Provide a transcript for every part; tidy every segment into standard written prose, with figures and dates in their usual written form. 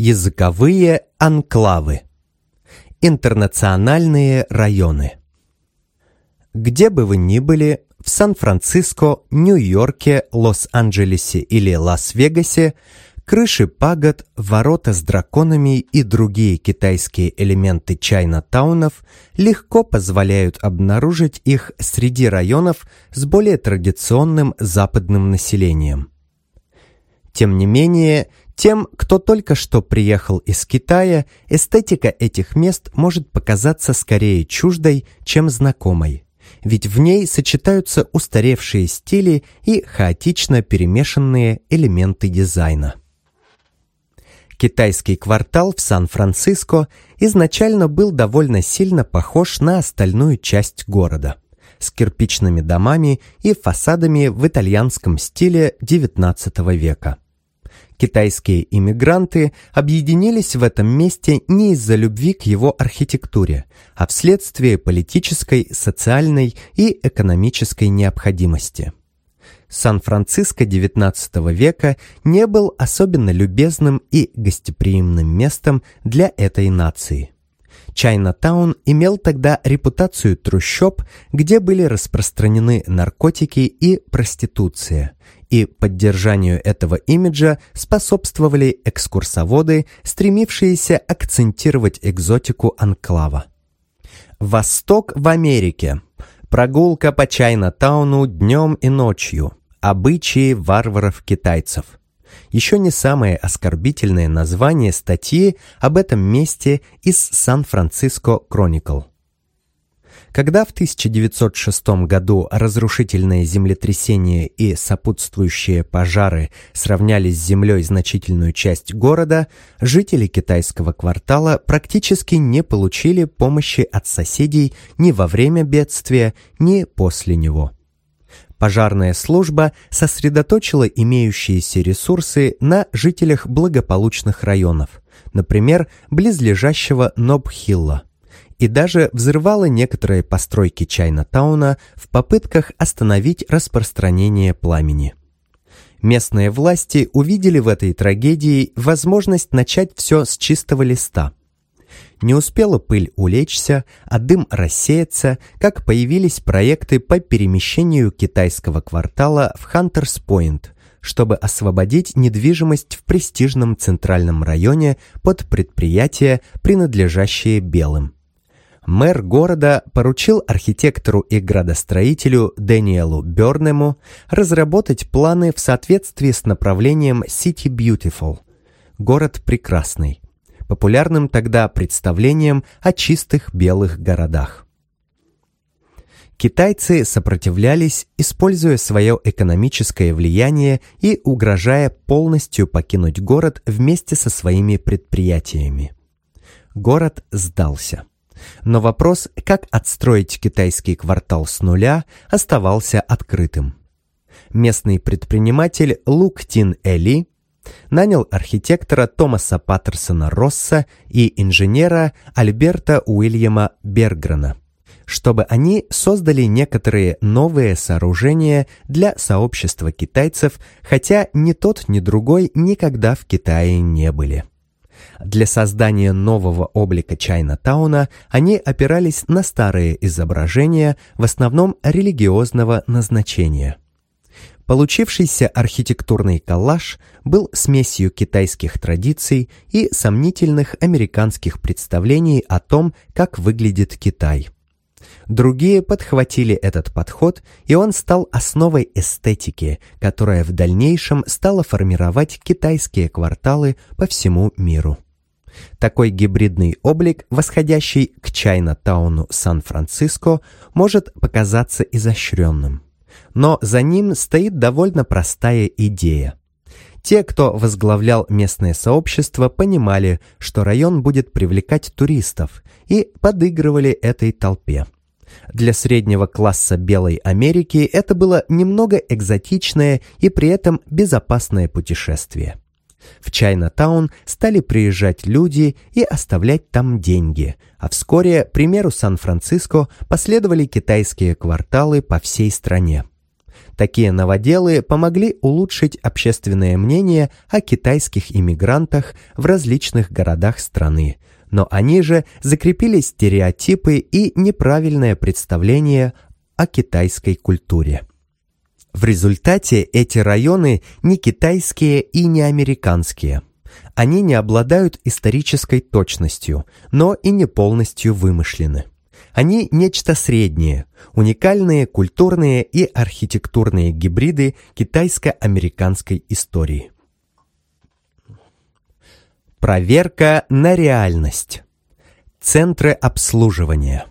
Языковые анклавы. Интернациональные районы. Где бы вы ни были, в Сан-Франциско, Нью-Йорке, Лос-Анджелесе или Лас-Вегасе, крыши пагод, ворота с драконами и другие китайские элементы чайна-таунов легко позволяют обнаружить их среди районов с более традиционным западным населением. Тем не менее, тем, кто только что приехал из Китая, эстетика этих мест может показаться скорее чуждой, чем знакомой, ведь в ней сочетаются устаревшие стили и хаотично перемешанные элементы дизайна. Китайский квартал в Сан-Франциско изначально был довольно сильно похож на остальную часть города, с кирпичными домами и фасадами в итальянском стиле XIX века. Китайские иммигранты объединились в этом месте не из-за любви к его архитектуре, а вследствие политической, социальной и экономической необходимости. Сан-Франциско XIX века не был особенно любезным и гостеприимным местом для этой нации. Чайна-таун имел тогда репутацию трущоб, где были распространены наркотики и проституция, и поддержанию этого имиджа способствовали экскурсоводы, стремившиеся акцентировать экзотику анклава. Восток в Америке. Прогулка по Чайна-тауну днем и ночью. Обычаи варваров-китайцев. Еще не самое оскорбительное название статьи об этом месте из Сан-Франциско Chronicle. Когда в 1906 году разрушительное землетрясение и сопутствующие пожары сравняли с землей значительную часть города, жители китайского квартала практически не получили помощи от соседей ни во время бедствия, ни после него. Пожарная служба сосредоточила имеющиеся ресурсы на жителях благополучных районов, например, близлежащего Ноб-Хилла, и даже взрывала некоторые постройки Чайна-тауна в попытках остановить распространение пламени. Местные власти увидели в этой трагедии возможность начать все с чистого листа. Не успела пыль улечься, а дым рассеяться, как появились проекты по перемещению китайского квартала в Хантерс-Пойнт, чтобы освободить недвижимость в престижном центральном районе под предприятия, принадлежащие белым. Мэр города поручил архитектору и градостроителю Дэниелу Бёрнему разработать планы в соответствии с направлением City Beautiful – город прекрасный, популярным тогда представлением о чистых белых городах. Китайцы сопротивлялись, используя свое экономическое влияние и угрожая полностью покинуть город вместе со своими предприятиями. Город сдался. Но вопрос, как отстроить китайский квартал с нуля, оставался открытым. Местный предприниматель Лук Тин Эли нанял архитектора Томаса Паттерсона Росса и инженера Альберта Уильяма Бергрена, чтобы они создали некоторые новые сооружения для сообщества китайцев, хотя ни тот, ни другой никогда в Китае не были. Для создания нового облика Чайна-тауна они опирались на старые изображения, в основном религиозного назначения. Получившийся архитектурный коллаж был смесью китайских традиций и сомнительных американских представлений о том, как выглядит Китай. Другие подхватили этот подход, и он стал основой эстетики, которая в дальнейшем стала формировать китайские кварталы по всему миру. Такой гибридный облик, восходящий к Чайна-тауну Сан-Франциско, может показаться изощренным. Но за ним стоит довольно простая идея. Те, кто возглавлял местное сообщество, понимали, что район будет привлекать туристов, и подыгрывали этой толпе. Для среднего класса белой Америки это было немного экзотичное и при этом безопасное путешествие. В Чайна-таун стали приезжать люди и оставлять там деньги, а вскоре, к примеру Сан-Франциско, последовали китайские кварталы по всей стране. Такие новоделы помогли улучшить общественное мнение о китайских иммигрантах в различных городах страны, но они же закрепили стереотипы и неправильное представление о китайской культуре. В результате эти районы не китайские и не американские. Они не обладают исторической точностью, но и не полностью вымышлены. Они нечто среднее, уникальные культурные и архитектурные гибриды китайско-американской истории. Проверка на реальность. Центры обслуживания.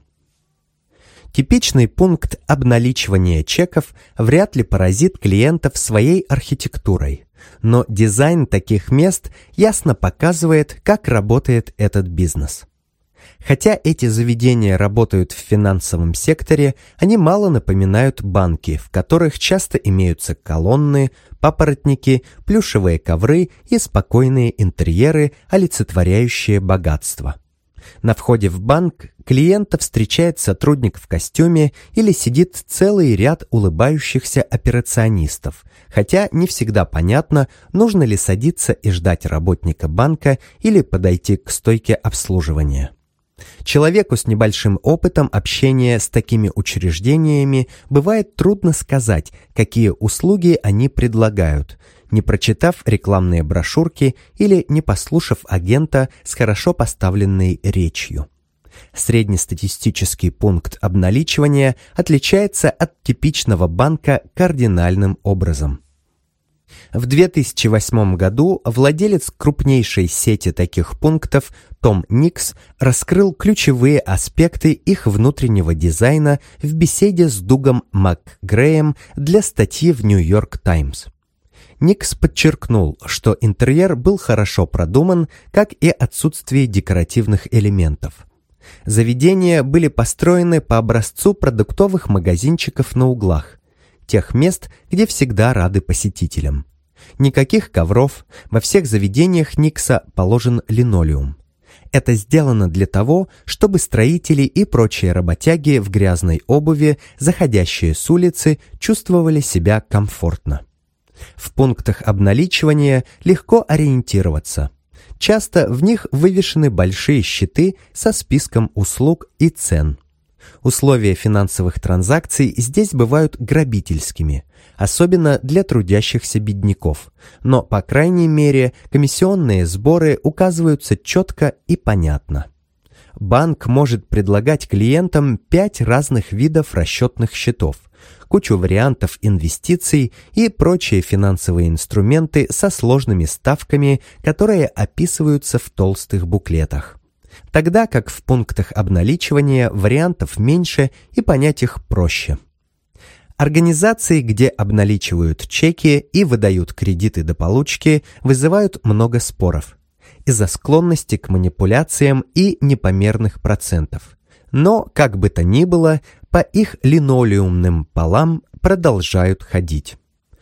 Типичный пункт обналичивания чеков вряд ли поразит клиентов своей архитектурой, но дизайн таких мест ясно показывает, как работает этот бизнес. Хотя эти заведения работают в финансовом секторе, они мало напоминают банки, в которых часто имеются колонны, папоротники, плюшевые ковры и спокойные интерьеры, олицетворяющие богатство. На входе в банк клиента встречает сотрудник в костюме или сидит целый ряд улыбающихся операционистов, хотя не всегда понятно, нужно ли садиться и ждать работника банка или подойти к стойке обслуживания. Человеку с небольшим опытом общения с такими учреждениями бывает трудно сказать, какие услуги они предлагают, не прочитав рекламные брошюрки или не послушав агента с хорошо поставленной речью. Среднестатистический пункт обналичивания отличается от типичного банка кардинальным образом. В 2008 году владелец крупнейшей сети таких пунктов Том Никс раскрыл ключевые аспекты их внутреннего дизайна в беседе с Дугом МакГреем для статьи в New York Times. Никс подчеркнул, что интерьер был хорошо продуман, как и отсутствие декоративных элементов. Заведения были построены по образцу продуктовых магазинчиков на углах, тех мест, где всегда рады посетителям. Никаких ковров, во всех заведениях Никса положен линолеум. Это сделано для того, чтобы строители и прочие работяги в грязной обуви, заходящие с улицы, чувствовали себя комфортно. В пунктах обналичивания легко ориентироваться. Часто в них вывешены большие щиты со списком услуг и цен. Условия финансовых транзакций здесь бывают грабительскими, особенно для трудящихся бедняков, но, по крайней мере, комиссионные сборы указываются четко и понятно. Банк может предлагать клиентам 5 разных видов расчетных счетов, кучу вариантов инвестиций и прочие финансовые инструменты со сложными ставками, которые описываются в толстых буклетах. Тогда как в пунктах обналичивания вариантов меньше и понять их проще. Организации, где обналичивают чеки и выдают кредиты до получки, вызывают много споров из-за склонности к манипуляциям и непомерных процентов. Но, как бы то ни было, по их линолеумным полам продолжают ходить.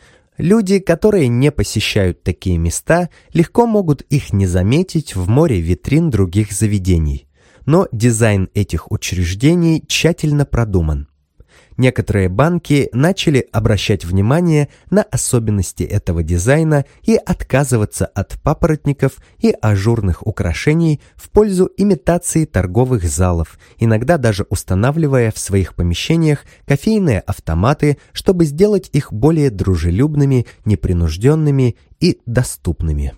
Люди, которые не посещают такие места, легко могут их не заметить в море витрин других заведений, но дизайн этих учреждений тщательно продуман. Некоторые банки начали обращать внимание на особенности этого дизайна и отказываться от папоротников и ажурных украшений в пользу имитации торговых залов, иногда даже устанавливая в своих помещениях кофейные автоматы, чтобы сделать их более дружелюбными, непринужденными и доступными.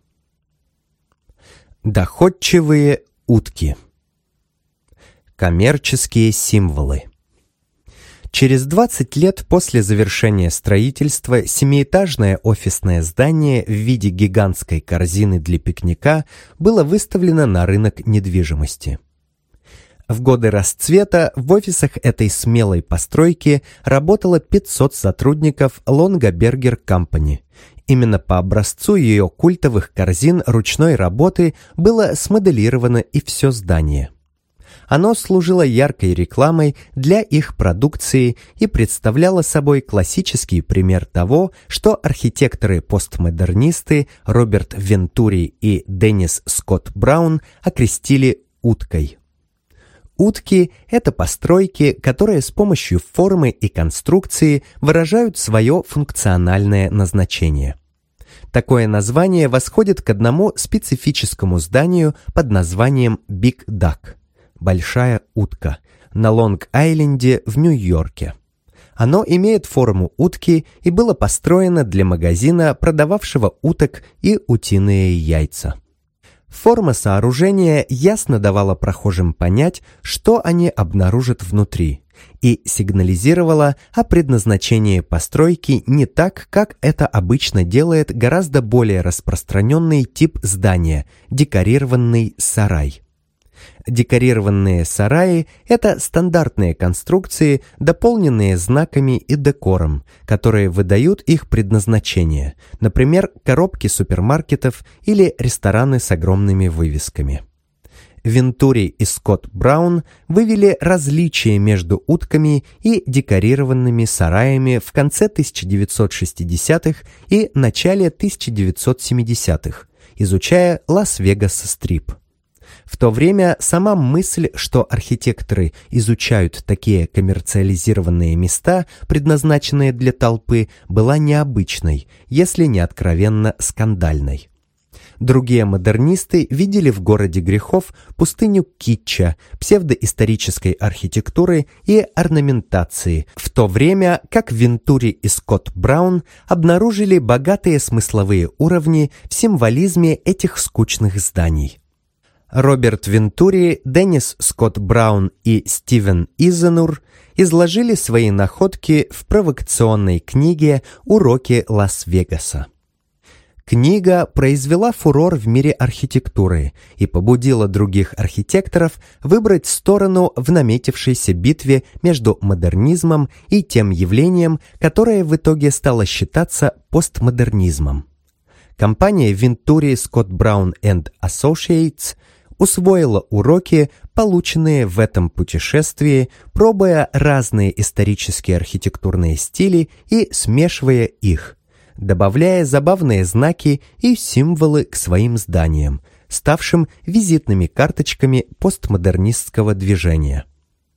Доходчивые утки. Коммерческие символы. Через 20 лет после завершения строительства семиэтажное офисное здание в виде гигантской корзины для пикника было выставлено на рынок недвижимости. В годы расцвета в офисах этой смелой постройки работало 500 сотрудников Longaberger Company. Именно по образцу ее культовых корзин ручной работы было смоделировано и все здание. Оно служило яркой рекламой для их продукции и представляло собой классический пример того, что архитекторы-постмодернисты Роберт Вентури и Деннис Скотт Браун окрестили уткой. Утки – это постройки, которые с помощью формы и конструкции выражают свое функциональное назначение. Такое название восходит к одному специфическому зданию под названием Big Duck – «Большая утка» на Лонг-Айленде в Нью-Йорке. Оно имеет форму утки и было построено для магазина, продававшего уток и утиные яйца. Форма сооружения ясно давала прохожим понять, что они обнаружат внутри, и сигнализировала о предназначении постройки не так, как это обычно делает гораздо более распространенный тип здания – декорированный сарай. Декорированные сараи – это стандартные конструкции, дополненные знаками и декором, которые выдают их предназначение, например, коробки супермаркетов или рестораны с огромными вывесками. Вентури и Скотт Браун вывели различия между утками и декорированными сараями в конце 1960-х и начале 1970-х, изучая Лас-Вегас-Стрип. В то время сама мысль, что архитекторы изучают такие коммерциализированные места, предназначенные для толпы, была необычной, если не откровенно скандальной. Другие модернисты видели в городе грехов пустыню китча, псевдоисторической архитектуры и орнаментации, в то время как Вентури и Скотт Браун обнаружили богатые смысловые уровни в символизме этих скучных зданий. Роберт Вентури, Деннис Скотт Браун и Стивен Изенур изложили свои находки в провокационной книге «Уроки Лас-Вегаса». Книга произвела фурор в мире архитектуры и побудила других архитекторов выбрать сторону в наметившейся битве между модернизмом и тем явлением, которое в итоге стало считаться постмодернизмом. Компания Venturi Scott Brown & Associates усвоила уроки, полученные в этом путешествии, пробуя разные исторические архитектурные стили и смешивая их, добавляя забавные знаки и символы к своим зданиям, ставшим визитными карточками постмодернистского движения.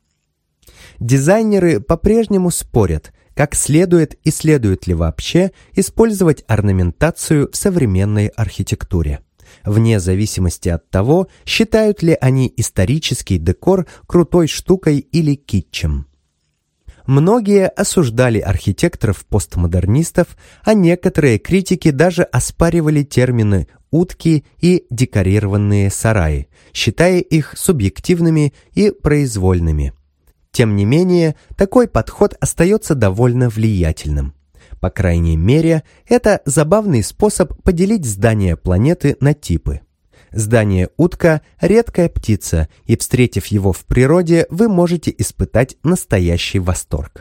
Дизайнеры по-прежнему спорят, как следует и следует ли вообще использовать орнаментацию в современной архитектуре, вне зависимости от того, считают ли они исторический декор крутой штукой или китчем. Многие осуждали архитекторов-постмодернистов, а некоторые критики даже оспаривали термины «утки» и «декорированные сараи», считая их субъективными и произвольными. Тем не менее, такой подход остается довольно влиятельным. По крайней мере, это забавный способ поделить здания планеты на типы. Здание-утка – редкая птица, и, встретив его в природе, вы можете испытать настоящий восторг.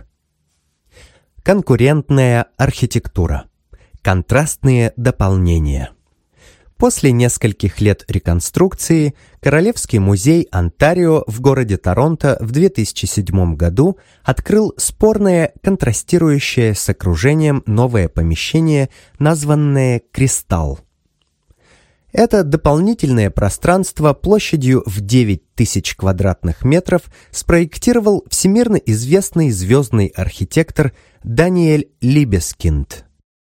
Конкурентная архитектура. Контрастные дополнения. После нескольких лет реконструкции Королевский музей Онтарио в городе Торонто в 2007 году открыл спорное, контрастирующее с окружением новое помещение, названное «Кристалл». Это дополнительное пространство площадью в 9000 квадратных метров спроектировал всемирно известный звездный архитектор Даниэль Либескинд.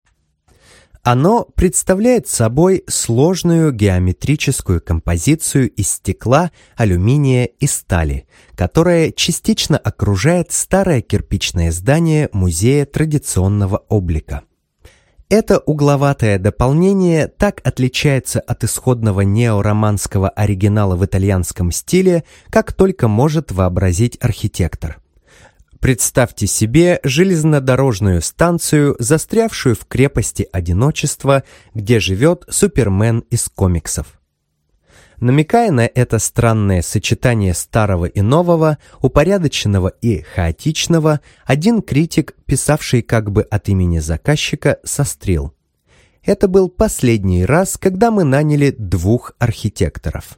Оно представляет собой сложную геометрическую композицию из стекла, алюминия и стали, которая частично окружает старое кирпичное здание Музея традиционного облика. Это угловатое дополнение так отличается от исходного неороманского оригинала в итальянском стиле, как только может вообразить архитектор. Представьте себе железнодорожную станцию, застрявшую в крепости одиночества, где живет Супермен из комиксов. Намекая на это странное сочетание старого и нового, упорядоченного и хаотичного, один критик, писавший как бы от имени заказчика, сострил: «Это был последний раз, когда мы наняли 2 архитекторов».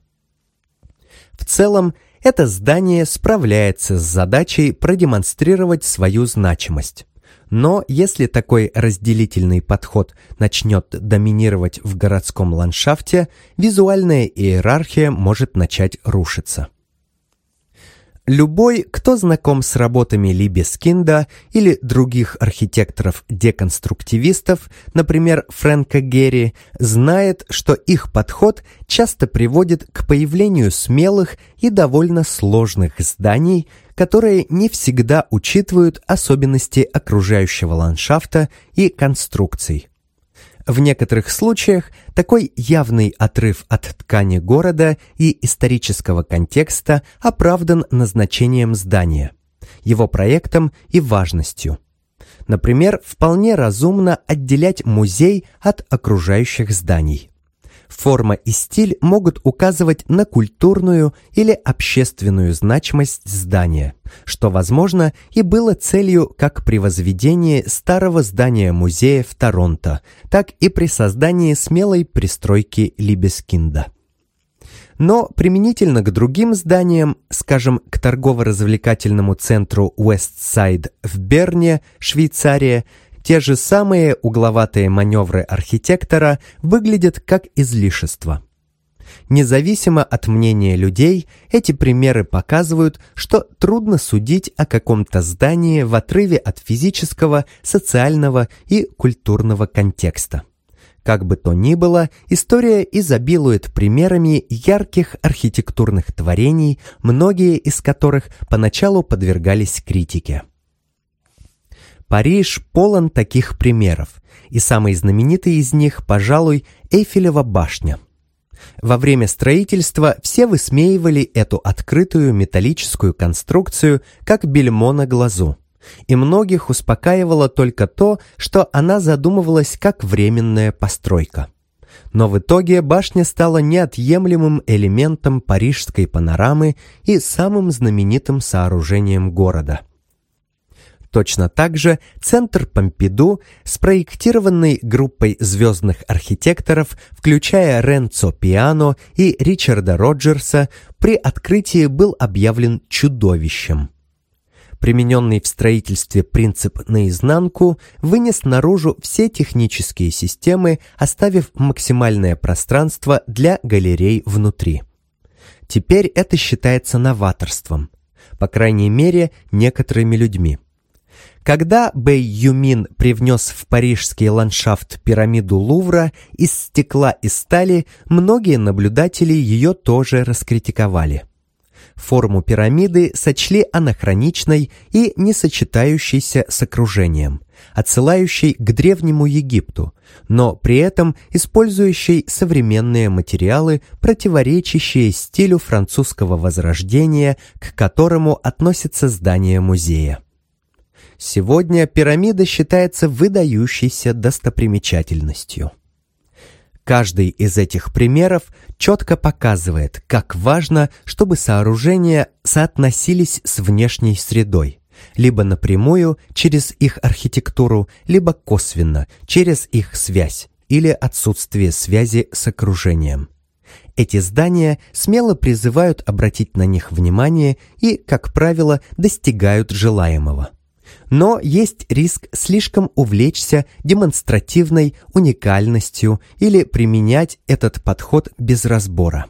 В целом, это здание справляется с задачей продемонстрировать свою значимость. Но если такой разделительный подход начнет доминировать в городском ландшафте, визуальная иерархия может начать рушиться. Любой, кто знаком с работами Либескинда или других архитекторов-деконструктивистов, например, Фрэнка Герри, знает, что их подход часто приводит к появлению смелых и довольно сложных зданий, которые не всегда учитывают особенности окружающего ландшафта и конструкций. В некоторых случаях такой явный отрыв от ткани города и исторического контекста оправдан назначением здания, его проектом и важностью. Например, вполне разумно отделять музей от окружающих зданий. Форма и стиль могут указывать на культурную или общественную значимость здания, что, возможно, и было целью как при возведении старого здания музея в Торонто, так и при создании смелой пристройки Либескинда. Но применительно к другим зданиям, скажем, к торгово-развлекательному центру Уэстсайд в Берне, Швейцария, те же самые угловатые маневры архитектора выглядят как излишество. Независимо от мнения людей, эти примеры показывают, что трудно судить о каком-то здании в отрыве от физического, социального и культурного контекста. Как бы то ни было, история изобилует примерами ярких архитектурных творений, многие из которых поначалу подвергались критике. Париж полон таких примеров, и самый знаменитый из них, пожалуй, Эйфелева башня. Во время строительства все высмеивали эту открытую металлическую конструкцию как бельмо на глазу, и многих успокаивало только то, что она задумывалась как временная постройка. Но в итоге башня стала неотъемлемым элементом парижской панорамы и самым знаменитым сооружением города. Точно так же центр Помпиду, спроектированный группой звездных архитекторов, включая Ренцо Пиано и Ричарда Роджерса, при открытии был объявлен чудовищем. Примененный в строительстве принцип наизнанку вынес наружу все технические системы, оставив максимальное пространство для галерей внутри. Теперь это считается новаторством, по крайней мере, некоторыми людьми. Когда Бэй Юмин привнес в парижский ландшафт пирамиду Лувра из стекла и стали, многие наблюдатели ее тоже раскритиковали. Форму пирамиды сочли анахроничной и не сочетающейся с окружением, отсылающей к Древнему Египту, но при этом использующей современные материалы, противоречащие стилю французского возрождения, к которому относится здание музея. Сегодня пирамида считается выдающейся достопримечательностью. Каждый из этих примеров четко показывает, как важно, чтобы сооружения соотносились с внешней средой, либо напрямую через их архитектуру, либо косвенно через их связь или отсутствие связи с окружением. Эти здания смело призывают обратить на них внимание и, как правило, достигают желаемого. Но есть риск слишком увлечься демонстративной уникальностью или применять этот подход без разбора.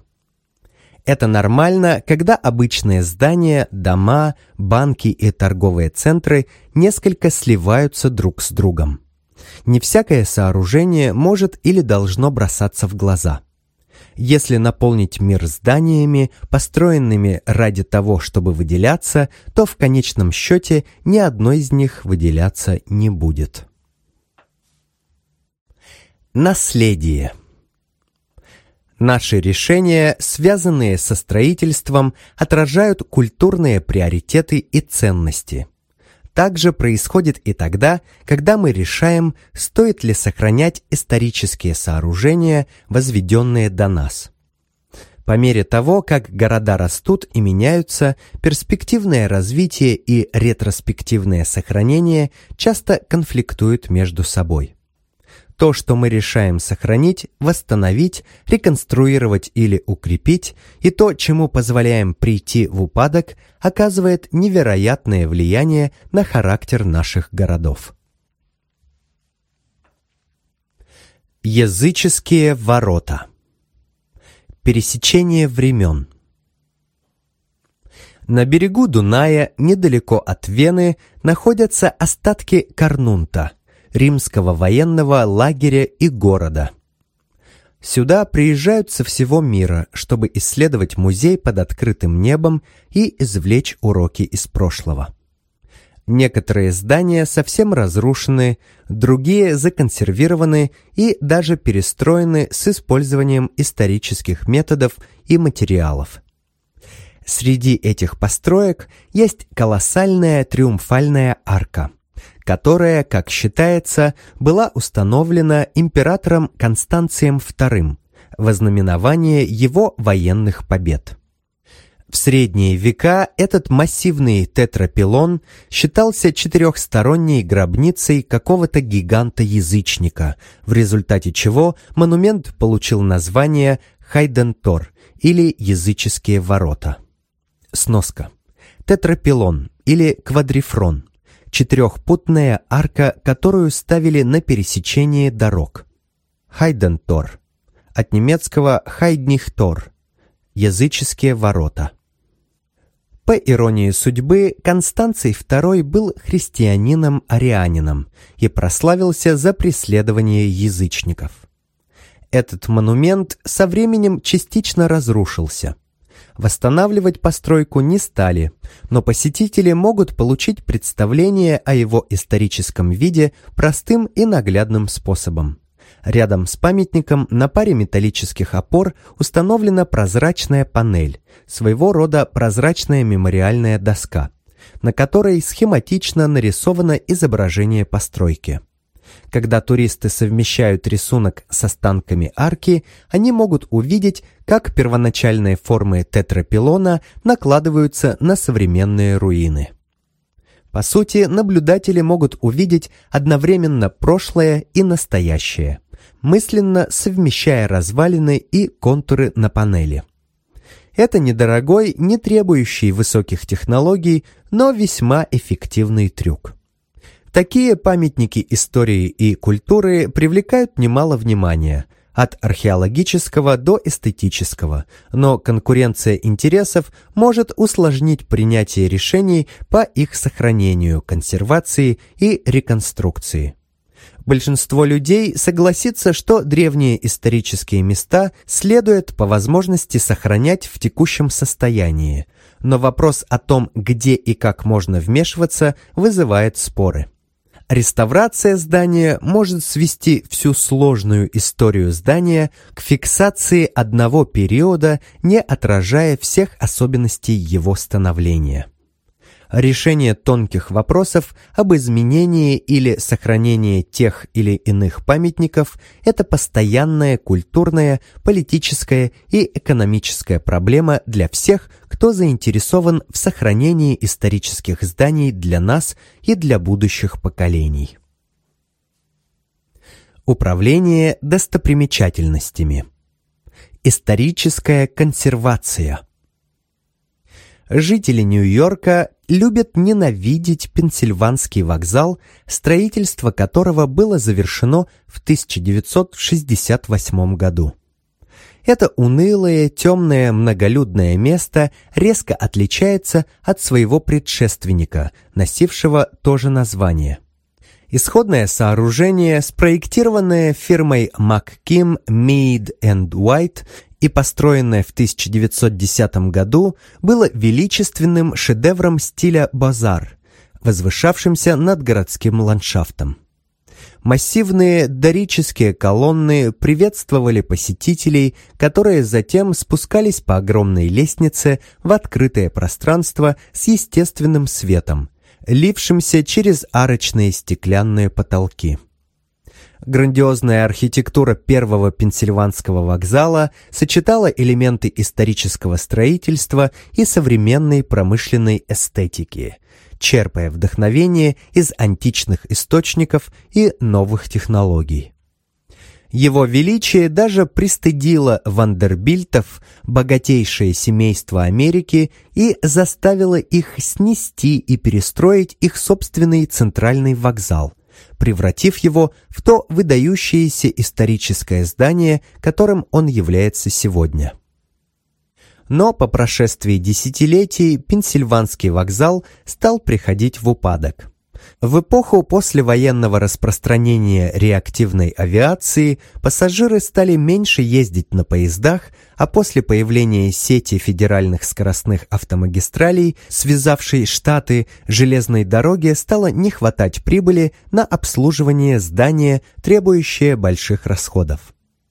Это нормально, когда обычные здания, дома, банки и торговые центры несколько сливаются друг с другом. Не всякое сооружение может или должно бросаться в глаза. Если наполнить мир зданиями, построенными ради того, чтобы выделяться, то в конечном счете ни одно из них выделяться не будет. Наследие. Наши решения, связанные со строительством, отражают культурные приоритеты и ценности. Так же происходит и тогда, когда мы решаем, стоит ли сохранять исторические сооружения, возведенные до нас. По мере того, как города растут и меняются, перспективное развитие и ретроспективное сохранение часто конфликтуют между собой. То, что мы решаем сохранить, восстановить, реконструировать или укрепить, и то, чему позволяем прийти в упадок, оказывает невероятное влияние на характер наших городов. Языческие ворота. Пересечение времен. На берегу Дуная, недалеко от Вены, находятся остатки Карнунта, римского военного лагеря и города. Сюда приезжают со всего мира, чтобы исследовать музей под открытым небом и извлечь уроки из прошлого. Некоторые здания совсем разрушены, другие законсервированы и даже перестроены с использованием исторических методов и материалов. Среди этих построек есть колоссальная триумфальная арка, которая, как считается, была установлена императором Констанцием II во знаменование его военных побед. В средние века этот массивный тетрапилон считался четырехсторонней гробницей какого-то гиганта-язычника, в результате чего монумент получил название Хайден-Тор или «Языческие ворота». Сноска. Тетрапилон или квадрифрон – четырехпутная арка, которую ставили на пересечении дорог. Хайден-Тор – от немецкого «Хайдних-Тор» – «Языческие ворота». По иронии судьбы, Констанций II был христианином-арианином и прославился за преследование язычников. Этот монумент со временем частично разрушился. Восстанавливать постройку не стали, но посетители могут получить представление о его историческом виде простым и наглядным способом. Рядом с памятником на паре металлических опор установлена прозрачная панель, своего рода прозрачная мемориальная доска, на которой схематично нарисовано изображение постройки. Когда туристы совмещают рисунок с останками арки, они могут увидеть, как первоначальные формы тетрапилона накладываются на современные руины. По сути, наблюдатели могут увидеть одновременно прошлое и настоящее, мысленно совмещая развалины и контуры на панели. Это недорогой, не требующий высоких технологий, но весьма эффективный трюк. Такие памятники истории и культуры привлекают немало внимания, от археологического до эстетического, но конкуренция интересов может усложнить принятие решений по их сохранению, консервации и реконструкции. Большинство людей согласится, что древние исторические места следует по возможности сохранять в текущем состоянии, но вопрос о том, где и как можно вмешиваться, вызывает споры. Реставрация здания может свести всю сложную историю здания к фиксации одного периода, не отражая всех особенностей его становления. Решение тонких вопросов об изменении или сохранении тех или иных памятников – это постоянная культурная, политическая и экономическая проблема для всех, кто заинтересован в сохранении исторических зданий для нас и для будущих поколений. Управление достопримечательностями. Историческая консервация. Жители Нью-Йорка любят ненавидеть Пенсильванский вокзал, строительство которого было завершено в 1968 году. Это унылое, темное, многолюдное место резко отличается от своего предшественника, носившего то же название. Исходное сооружение, спроектированное фирмой McKim, Mead & White и построенное в 1910 году, было величественным шедевром стиля бозар, возвышавшимся над городским ландшафтом. Массивные дорические колонны приветствовали посетителей, которые затем спускались по огромной лестнице в открытое пространство с естественным светом, лившимся через арочные стеклянные потолки. Грандиозная архитектура первого Пенсильванского вокзала сочетала элементы исторического строительства и современной промышленной эстетики, черпая вдохновение из античных источников и новых технологий. Его величие даже пристыдило Вандербильтов, богатейшее семейство Америки, и заставило их снести и перестроить их собственный центральный вокзал, превратив его в то выдающееся историческое здание, которым он является сегодня. Но по прошествии десятилетий Пенсильванский вокзал стал приходить в упадок. В эпоху послевоенного распространения реактивной авиации пассажиры стали меньше ездить на поездах, а после появления сети федеральных скоростных автомагистралей, связавшей штаты, железной дороге стало не хватать прибыли на обслуживание здания, требующее больших расходов.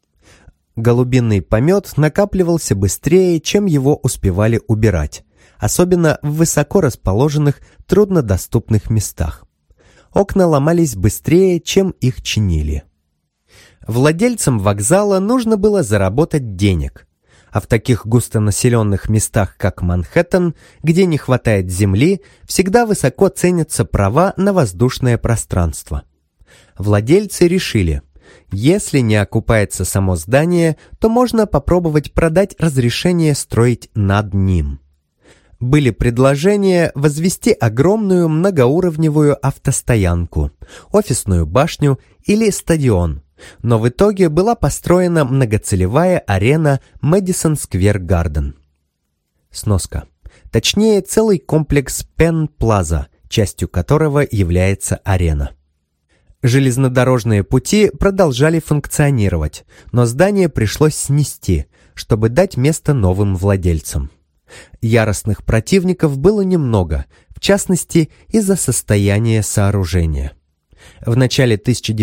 Голубиный помет накапливался быстрее, чем его успевали убирать, особенно в высоко расположенных, труднодоступных местах. Окна ломались быстрее, чем их чинили. Владельцам вокзала нужно было заработать денег, а в таких густонаселенных местах, как Манхэттен, где не хватает земли, всегда высоко ценятся права на воздушное пространство. Владельцы решили, если не окупается само здание, то можно попробовать продать разрешение строить над ним. Были предложения возвести огромную многоуровневую автостоянку, офисную башню или стадион, но в итоге была построена многоцелевая арена Madison Square Garden. Сноска. Точнее, целый комплекс Penn Plaza, частью которого является арена. Железнодорожные пути продолжали функционировать, но здание пришлось снести, чтобы дать место новым владельцам. Яростных противников было немного, в частности, из-за состояния сооружения. В начале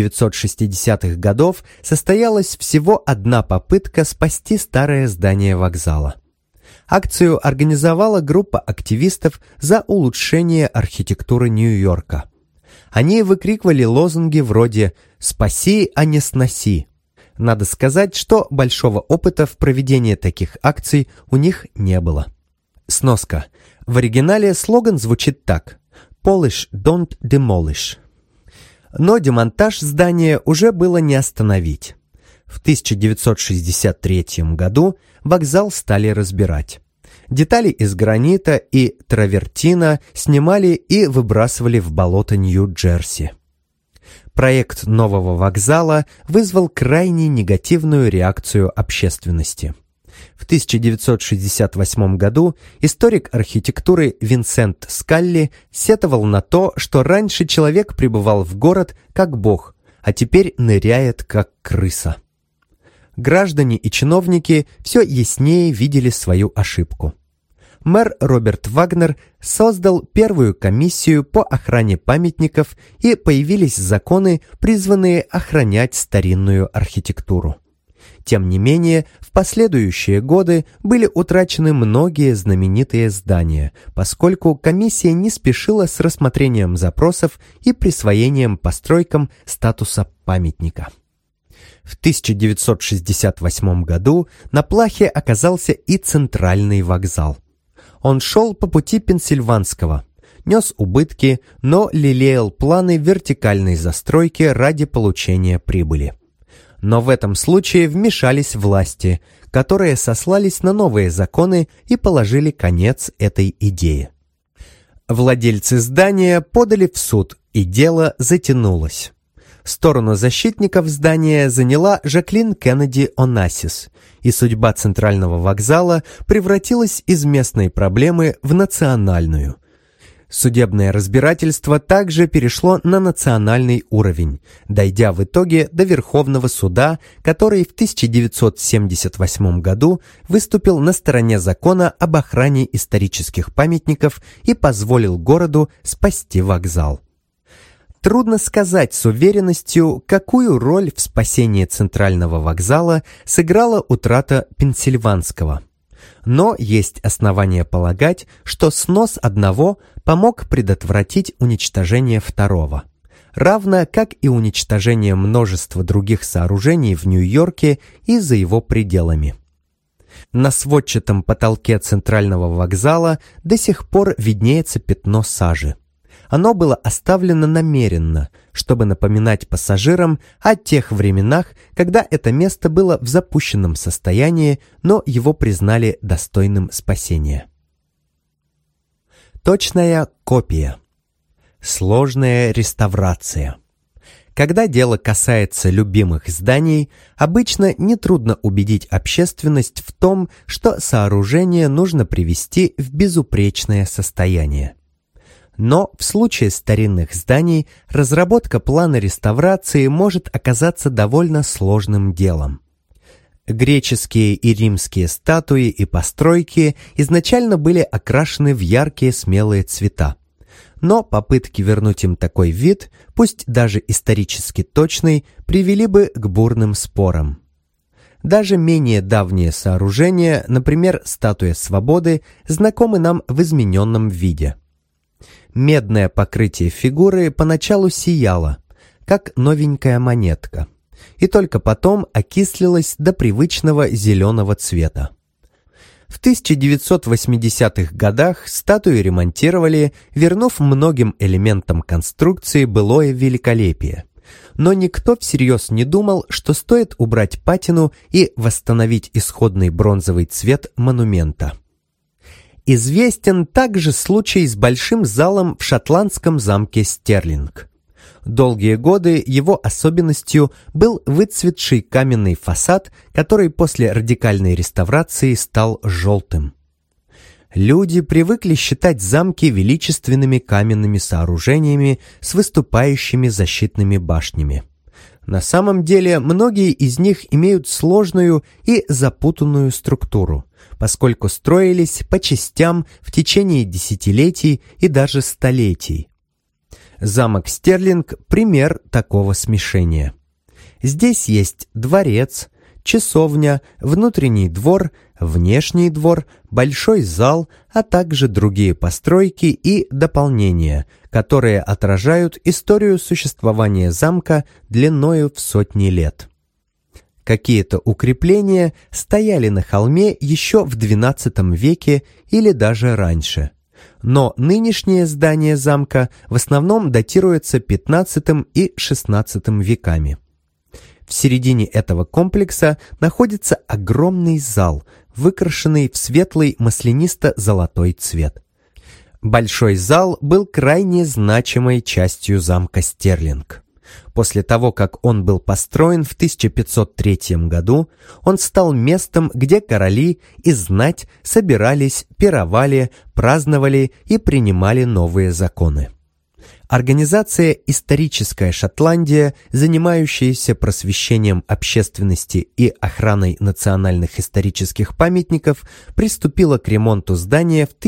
1960-х годов состоялась всего одна попытка спасти старое здание вокзала. Акцию организовала группа активистов за улучшение архитектуры Нью-Йорка. Они выкрикивали лозунги вроде «Спаси, а не сноси». Надо сказать, что большого опыта в проведении таких акций у них не было. Сноска. В оригинале слоган звучит так: «Polish, don't demolish». Но демонтаж здания уже было не остановить. В 1963 году вокзал стали разбирать. Детали из гранита и травертина снимали и выбрасывали в болото Нью-Джерси. Проект нового вокзала вызвал крайне негативную реакцию общественности. В 1968 году историк архитектуры Винсент Скалли сетовал на то, что раньше человек прибывал в город как бог, а теперь ныряет как крыса. Граждане и чиновники все яснее видели свою ошибку. Мэр Роберт Вагнер создал первую комиссию по охране памятников, и появились законы, призванные охранять старинную архитектуру. Тем не менее, в последующие годы были утрачены многие знаменитые здания, поскольку комиссия не спешила с рассмотрением запросов и присвоением постройкам статуса памятника. В 1968 году на плахе оказался и Центральный вокзал. Он шел по пути Пенсильванского, нес убытки, но лелеял планы вертикальной застройки ради получения прибыли. Но в этом случае вмешались власти, которые сослались на новые законы и положили конец этой идее. Владельцы здания подали в суд, и дело затянулось. Сторону защитников здания заняла Жаклин Кеннеди Онассис, и судьба Центрального вокзала превратилась из местной проблемы в национальную. Судебное разбирательство также перешло на национальный уровень, дойдя в итоге до Верховного суда, который в 1978 году выступил на стороне закона об охране исторических памятников и позволил городу спасти вокзал. Трудно сказать с уверенностью, какую роль в спасении Центрального вокзала сыграла утрата Пенсильванского. Но есть основания полагать, что снос одного помог предотвратить уничтожение второго, равно как и уничтожение множества других сооружений в Нью-Йорке и за его пределами. На сводчатом потолке Центрального вокзала до сих пор виднеется пятно сажи. Оно было оставлено намеренно, чтобы напоминать пассажирам о тех временах, когда это место было в запущенном состоянии, но его признали достойным спасения. Точная копия. Сложная реставрация. Когда дело касается любимых зданий, обычно нетрудно убедить общественность в том, что сооружение нужно привести в безупречное состояние. Но в случае старинных зданий разработка плана реставрации может оказаться довольно сложным делом. Греческие и римские статуи и постройки изначально были окрашены в яркие смелые цвета. Но попытки вернуть им такой вид, пусть даже исторически точный, привели бы к бурным спорам. Даже менее давние сооружения, например, статуя Свободы, знакомы нам в измененном виде. Медное покрытие фигуры поначалу сияло, как новенькая монетка, и только потом окислилось до привычного зеленого цвета. В 1980-х годах статую ремонтировали, вернув многим элементам конструкции былое великолепие. Но никто всерьез не думал, что стоит убрать патину и восстановить исходный бронзовый цвет монумента. Известен также случай с большим залом в шотландском замке Стерлинг. Долгие годы его особенностью был выцветший каменный фасад, который после радикальной реставрации стал желтым. Люди привыкли считать замки величественными каменными сооружениями с выступающими защитными башнями. На самом деле многие из них имеют сложную и запутанную структуру, поскольку строились по частям в течение десятилетий и даже столетий. Замок Стерлинг – пример такого смешения. Здесь есть дворец, часовня, внутренний двор, внешний двор, большой зал, а также другие постройки и дополнения, которые отражают историю существования замка длиною в сотни лет. Какие-то укрепления стояли на холме еще в XII веке или даже раньше. Но нынешнее здание замка в основном датируется XV и XVI веками. В середине этого комплекса находится огромный зал, выкрашенный в светлый маслянисто-золотой цвет. Большой зал был крайне значимой частью замка Стерлинг. После того, как он был построен в 1503 году, он стал местом, где короли и знать собирались, пировали, праздновали и принимали новые законы. Организация «Историческая Шотландия», занимающаяся просвещением общественности и охраной национальных исторических памятников, приступила к ремонту здания в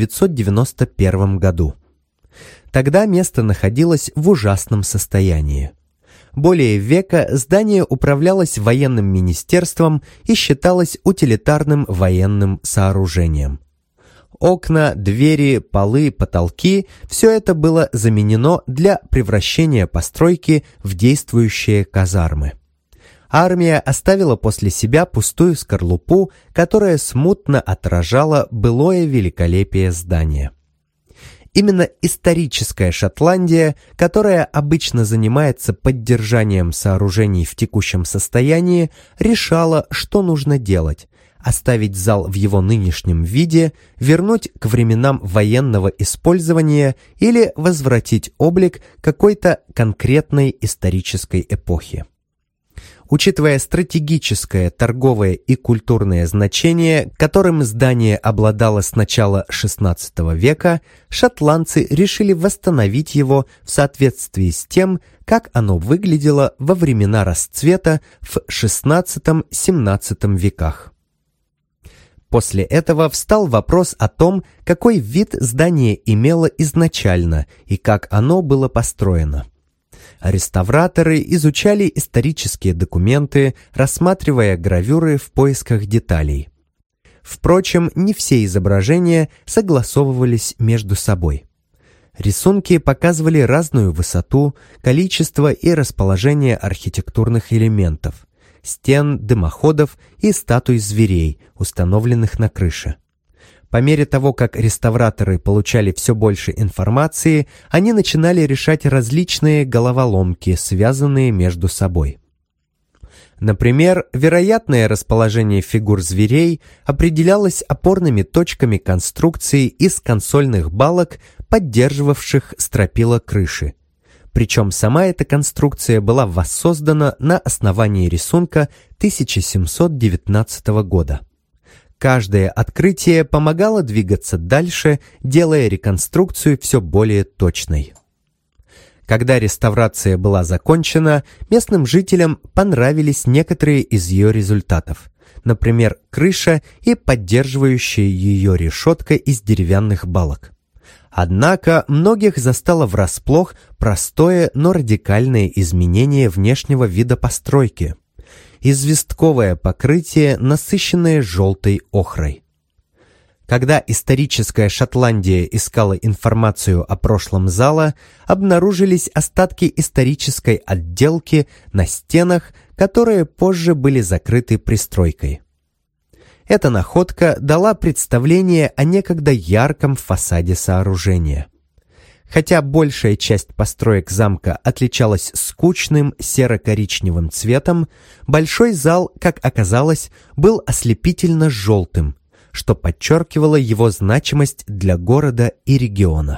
1991 году. Тогда место находилось в ужасном состоянии. Более века здание управлялось военным министерством и считалось утилитарным военным сооружением. Окна, двери, полы, потолки – все это было заменено для превращения постройки в действующие казармы. Армия оставила после себя пустую скорлупу, которая смутно отражала былое великолепие здания. Именно историческая Шотландия, которая обычно занимается поддержанием сооружений в текущем состоянии, решала, что нужно делать: оставить зал в его нынешнем виде, вернуть к временам военного использования или возвратить облик какой-то конкретной исторической эпохи. Учитывая стратегическое, торговое и культурное значение, которым здание обладало с начала XVI века, шотландцы решили восстановить его в соответствии с тем, как оно выглядело во времена расцвета в XVI-XVII веках. После этого встал вопрос о том, какой вид здание имело изначально и как оно было построено. Реставраторы изучали исторические документы, рассматривая гравюры в поисках деталей. Впрочем, не все изображения согласовывались между собой. Рисунки показывали разную высоту, количество и расположение архитектурных элементов, стен, дымоходов и статуй зверей, установленных на крыше. По мере того, как реставраторы получали все больше информации, они начинали решать различные головоломки, связанные между собой. Например, вероятное расположение фигур зверей определялось опорными точками конструкции из консольных балок, поддерживавших стропила крыши. Причем сама эта конструкция была воссоздана на основании рисунка 1719 года. Каждое открытие помогало двигаться дальше, делая реконструкцию все более точной. Когда реставрация была закончена, местным жителям понравились некоторые из ее результатов. Например, крыша и поддерживающая ее решетка из деревянных балок. Однако многих застало врасплох простое, но радикальное изменение внешнего вида постройки. Известковое покрытие, насыщенное желтой охрой. Когда историческая Шотландия искала информацию о прошлом зала, обнаружились остатки исторической отделки на стенах, которые позже были закрыты пристройкой. Эта находка дала представление о некогда ярком фасаде сооружения. Хотя большая часть построек замка отличалась скучным серо-коричневым цветом, большой зал, как оказалось, был ослепительно желтым, что подчеркивало его значимость для города и региона.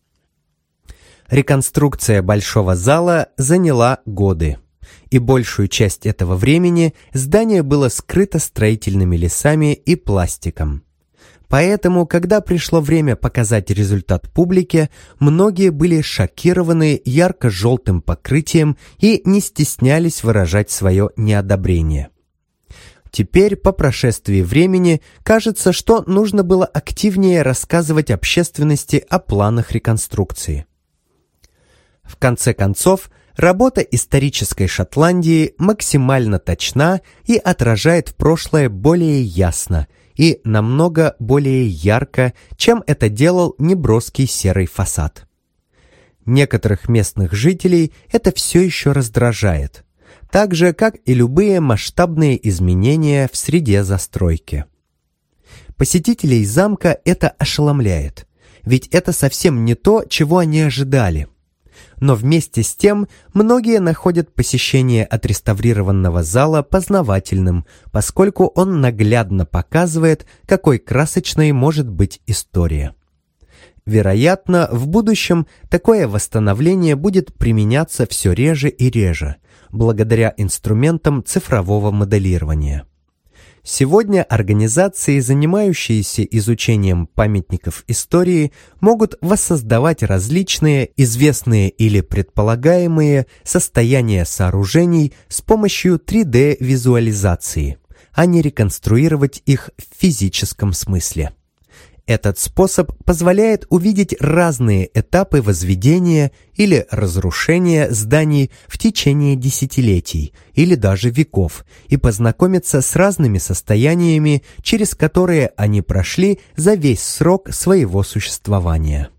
Реконструкция большого зала заняла годы, и большую часть этого времени здание было скрыто строительными лесами и пластиком. Поэтому, когда пришло время показать результат публике, многие были шокированы ярко-желтым покрытием и не стеснялись выражать свое неодобрение. Теперь, по прошествии времени, кажется, что нужно было активнее рассказывать общественности о планах реконструкции. В конце концов, работа исторической Шотландии максимально точна и отражает прошлое более ясно и намного более ярко, чем это делал неброский серый фасад. Некоторых местных жителей это все еще раздражает, так же, как и любые масштабные изменения в среде застройки. Посетителей замка это ошеломляет, ведь это совсем не то, чего они ожидали. Но вместе с тем многие находят посещение отреставрированного зала познавательным, поскольку он наглядно показывает, какой красочной может быть история. Вероятно, в будущем такое восстановление будет применяться все реже и реже, благодаря инструментам цифрового моделирования. Сегодня организации, занимающиеся изучением памятников истории, могут воссоздавать различные известные или предполагаемые состояния сооружений с помощью 3D-визуализации, а не реконструировать их в физическом смысле. Этот способ позволяет увидеть разные этапы возведения или разрушения зданий в течение десятилетий или даже веков и познакомиться с разными состояниями, через которые они прошли за весь срок своего существования.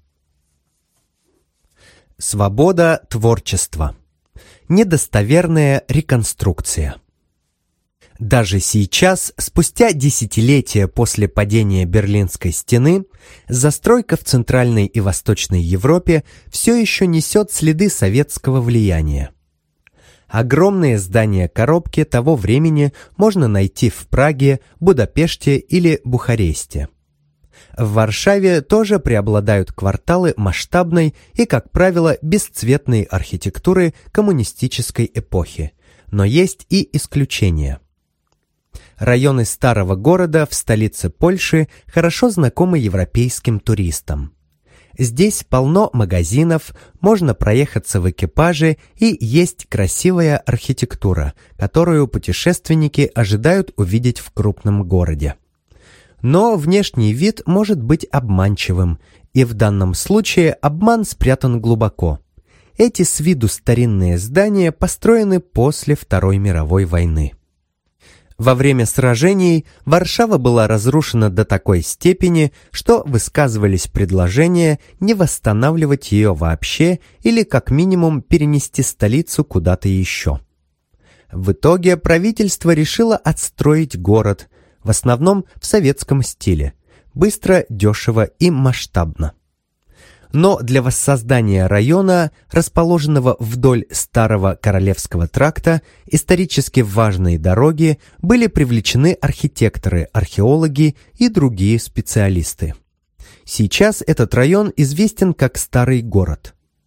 Свобода творчества. Недостоверная реконструкция. Даже сейчас, спустя десятилетия после падения Берлинской стены, застройка в Центральной и Восточной Европе все еще несет следы советского влияния. Огромные здания-коробки того времени можно найти в Праге, Будапеште или Бухаресте. В Варшаве тоже преобладают кварталы масштабной и, как правило, бесцветной архитектуры коммунистической эпохи, но есть и исключения. Районы старого города в столице Польши хорошо знакомы европейским туристам. Здесь полно магазинов, можно проехаться в экипаже и есть красивая архитектура, которую путешественники ожидают увидеть в крупном городе. Но внешний вид может быть обманчивым, и в данном случае обман спрятан глубоко. Эти с виду старинные здания построены после Второй мировой войны. Во время сражений Варшава была разрушена до такой степени, что высказывались предложения не восстанавливать ее вообще или как минимум перенести столицу куда-то еще. В итоге правительство решило отстроить город, в основном в советском стиле, быстро, дешево и масштабно. Но для воссоздания района, расположенного вдоль Старого Королевского тракта, исторически важные дороги, были привлечены архитекторы, археологи и другие специалисты. Сейчас этот район известен как Старый город.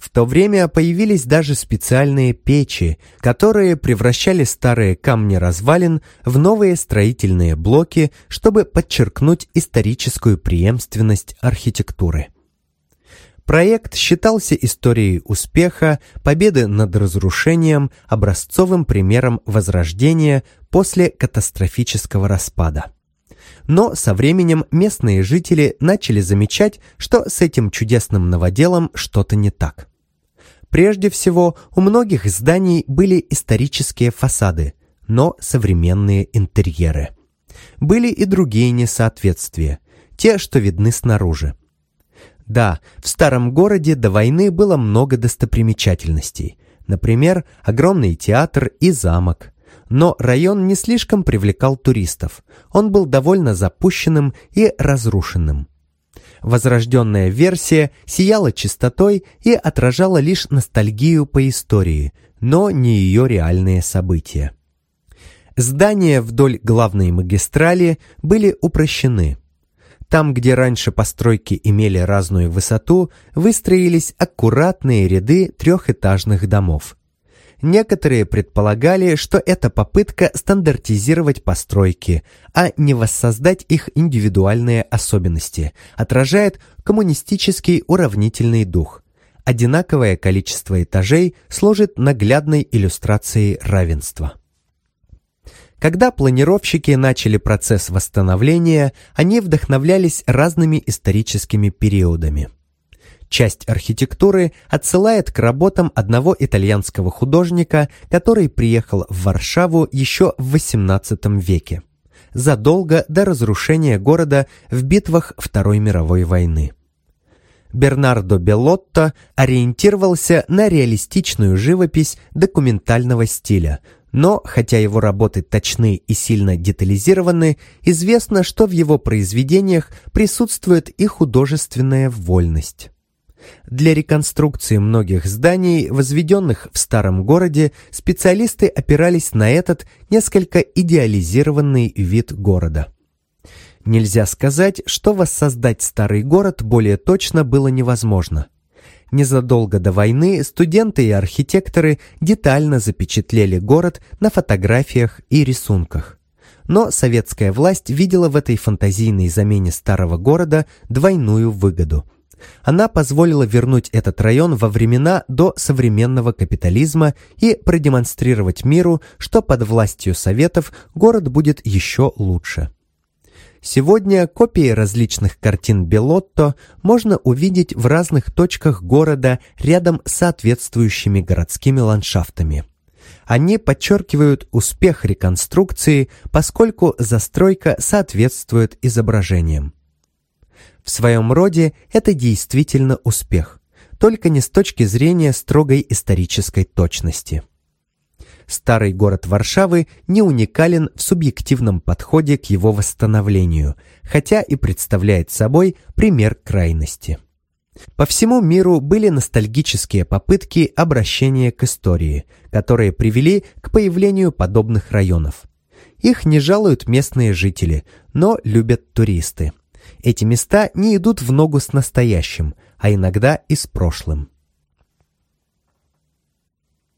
В то время появились даже специальные печи, которые превращали старые камни развалин в новые строительные блоки, чтобы подчеркнуть историческую преемственность архитектуры. Проект считался историей успеха, победы над разрушением, образцовым примером возрождения после катастрофического распада. Но со временем местные жители начали замечать, что с этим чудесным новоделом что-то не так. Прежде всего, у многих зданий были исторические фасады, но современные интерьеры. Были и другие несоответствия, те, что видны снаружи. Да, в старом городе до войны было много достопримечательностей, например, огромный театр и замок. Но район не слишком привлекал туристов, он был довольно запущенным и разрушенным. Возрожденная версия сияла чистотой и отражала лишь ностальгию по истории, но не ее реальные события. Здания вдоль главной магистрали были упрощены. Там, где раньше постройки имели разную высоту, выстроились аккуратные ряды трехэтажных домов. Некоторые предполагали, что это попытка стандартизировать постройки, а не воссоздать их индивидуальные особенности, отражает коммунистический уравнительный дух. Одинаковое количество этажей служит наглядной иллюстрацией равенства. Когда планировщики начали процесс восстановления, они вдохновлялись разными историческими периодами. Часть архитектуры отсылает к работам одного итальянского художника, который приехал в Варшаву еще в XVIII веке, задолго до разрушения города в битвах Второй мировой войны. Бернардо Беллотто ориентировался на реалистичную живопись документального стиля, но, хотя его работы точны и сильно детализированы, известно, что в его произведениях присутствует и художественная вольность. Для реконструкции многих зданий, возведенных в старом городе, специалисты опирались на этот несколько идеализированный вид города. Нельзя сказать, что воссоздать старый город более точно было невозможно. Незадолго до войны студенты и архитекторы детально запечатлели город на фотографиях и рисунках. Но советская власть видела в этой фантазийной замене старого города двойную выгоду. Она позволила вернуть этот район во времена до современного капитализма и продемонстрировать миру, что под властью Советов город будет еще лучше. Сегодня копии различных картин Беллотто можно увидеть в разных точках города рядом с соответствующими городскими ландшафтами. Они подчеркивают успех реконструкции, поскольку застройка соответствует изображениям. В своем роде это действительно успех, только не с точки зрения строгой исторической точности. Старый город Варшавы не уникален в субъективном подходе к его восстановлению, хотя и представляет собой пример крайности. По всему миру были ностальгические попытки обращения к истории, которые привели к появлению подобных районов. Их не жалуют местные жители, но любят туристы. Эти места не идут в ногу с настоящим, а иногда и с прошлым.